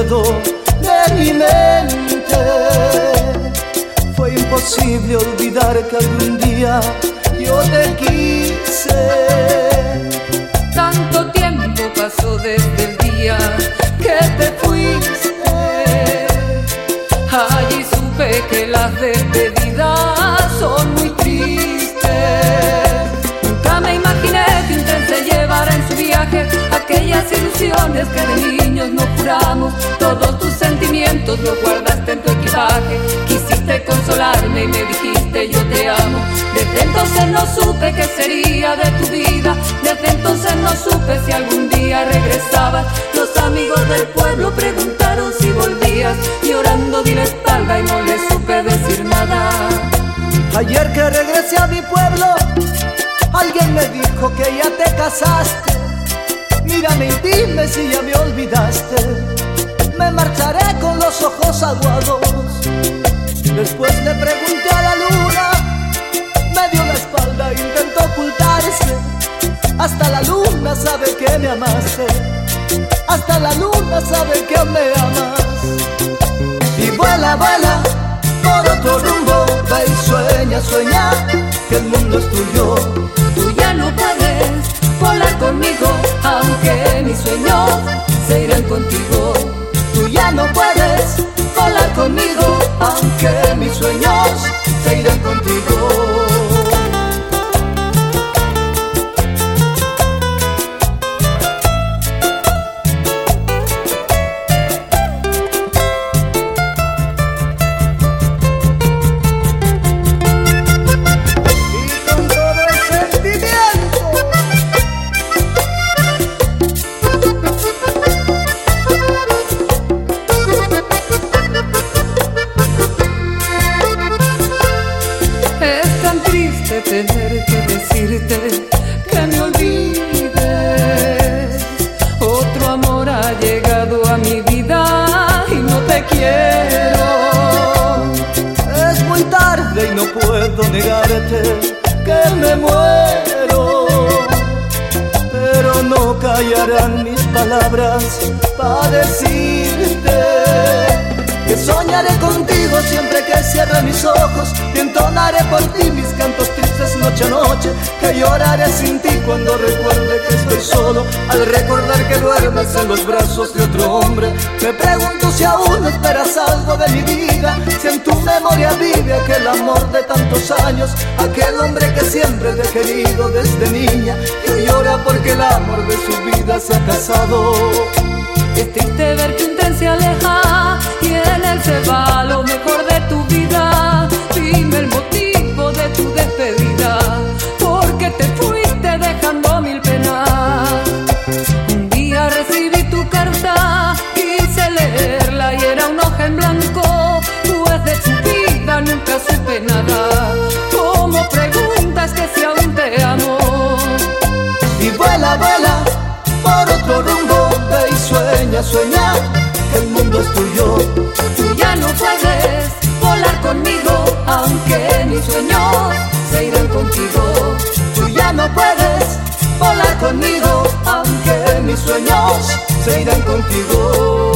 recuerdo de mi mente. Fue imposible olvidar que algún día yo te quise. Tanto tiempo pasó desde el día que te fuiste. Allí supe que las despedidas son muy tristes. Nunca me imaginé que un tren se llevara en su viaje aquellas ilusiones que de niños nos juramos. Todos tus sentimientos los guardaste en tu equipaje. Quisiste consolarme y me dijiste yo te amo. Desde entonces no supe qué sería de tu vida. Desde entonces no supe si algún día regresabas. Los amigos del pueblo preguntaron si volvías. Llorando di la espalda y no les supe decir nada. Ayer que regresé a mi pueblo, alguien me dijo que ya te casaste. Mírame y dime si ya me olvidaste. Me marcharé con los ojos aguados. Después le pregunté a la luna, me dio la espalda, intentó ocultarse. Hasta la luna sabe que me amaste. Hasta la luna sabe que me amas. Y vuela, vuela por otro rumbo. Ve y sueña, sueña que el mundo es tuyo. Tú ya no puedes volar conmigo, aunque mis sueños se irán contigo. Tú ya no puedes volar conmigo, aunque mis sueños se irán contigo. Tener que decirte que me olvides. Otro amor ha llegado a mi vida y no te quiero. Es muy tarde y no puedo negarte que me muero. Pero no callarán mis palabras para decirte que soñaré contigo siempre que cierre mis ojos. Y entonaré por ti mis cantos tristes noche a noche. Que lloraré sin ti cuando recuerde que estoy solo. Al recordar que duermes en los brazos de otro hombre. Me pregunto si aún esperas algo de mi vida. Si en tu memoria vive aquel amor de tantos años. Aquel hombre que siempre te he querido desde niña. Que hoy llora porque el amor de su vida se ha casado. Es triste ver que un tren se aleja y en él se va lo mejor de tu vida. Dime el motivo de tu despedida, porque te fuiste dejando mil penas. Un día recibí tu carta, quise leerla y era una hoja en blanco. Pues de tu vida nunca supe nada. ¿Cómo preguntas que si aún te amo? Y vuela, vuela por otro rumbo. Ve y sueña, sueña que el mundo es tuyo. Tú ya no puedes volar conmigo, aunque mis sueños se irán contigo. Tú ya no puedes volar conmigo, aunque mis sueños se irán contigo.